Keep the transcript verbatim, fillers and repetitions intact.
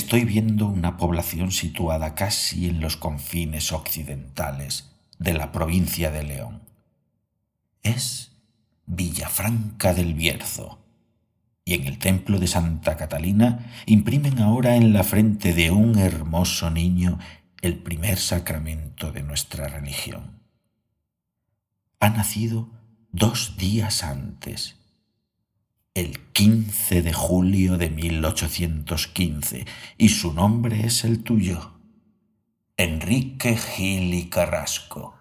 estoy viendo una población situada casi en los confines occidentales de la provincia de León. Es Villafranca del Bierzo, y en el templo de Santa Catalina imprimen ahora en la frente de un hermoso niño el primer sacramento de nuestra religión. Ha nacido dos días antes, el quince de julio de mil ochocientos quince, y su nombre es el tuyo, Enrique Gil y Carrasco.